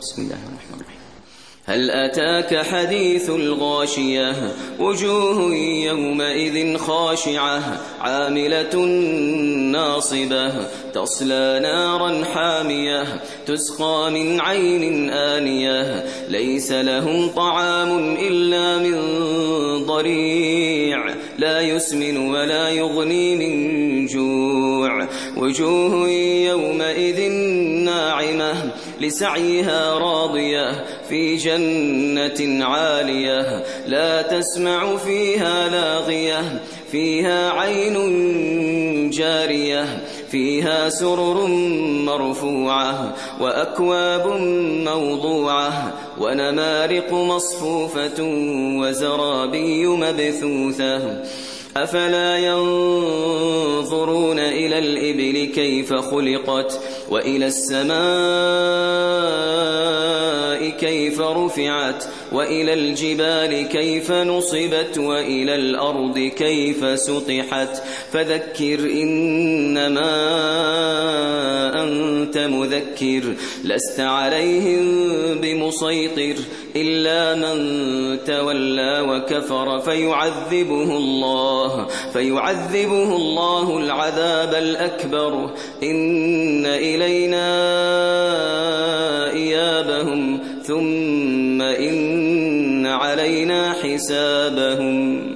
بسم الله الرحمن الرحيم. هل أتاك حديث الغاشية وجوه يومئذ خاشعة عاملة ناصبة تصلى نارا حامية تسقى من عين آنية ليس لهم طعام إلا من ضريع لا يسمن ولا يغني من جوع وجوه يومئذ ناعمة لسعيها راضية في جنة عالية لا تسمع فيها لاغية فيها عين جارية فيها سرر مرفوعة وأكواب موضوعة ونمارق مصفوفة وزرابي مبثوثة أفلا ينظرون إلى الإبل كيف خلقت وإلى السماء كيف رفعت وإلى الجبال كيف نصبت وإلى الأرض كيف سطحت فذكر إنما أنت مذكر لست عليهم بمسيطر إلا من تولى وكفر فيعذبه الله العذاب الأكبر إن إلينا إيابهم ثم إن علينا حسابهم.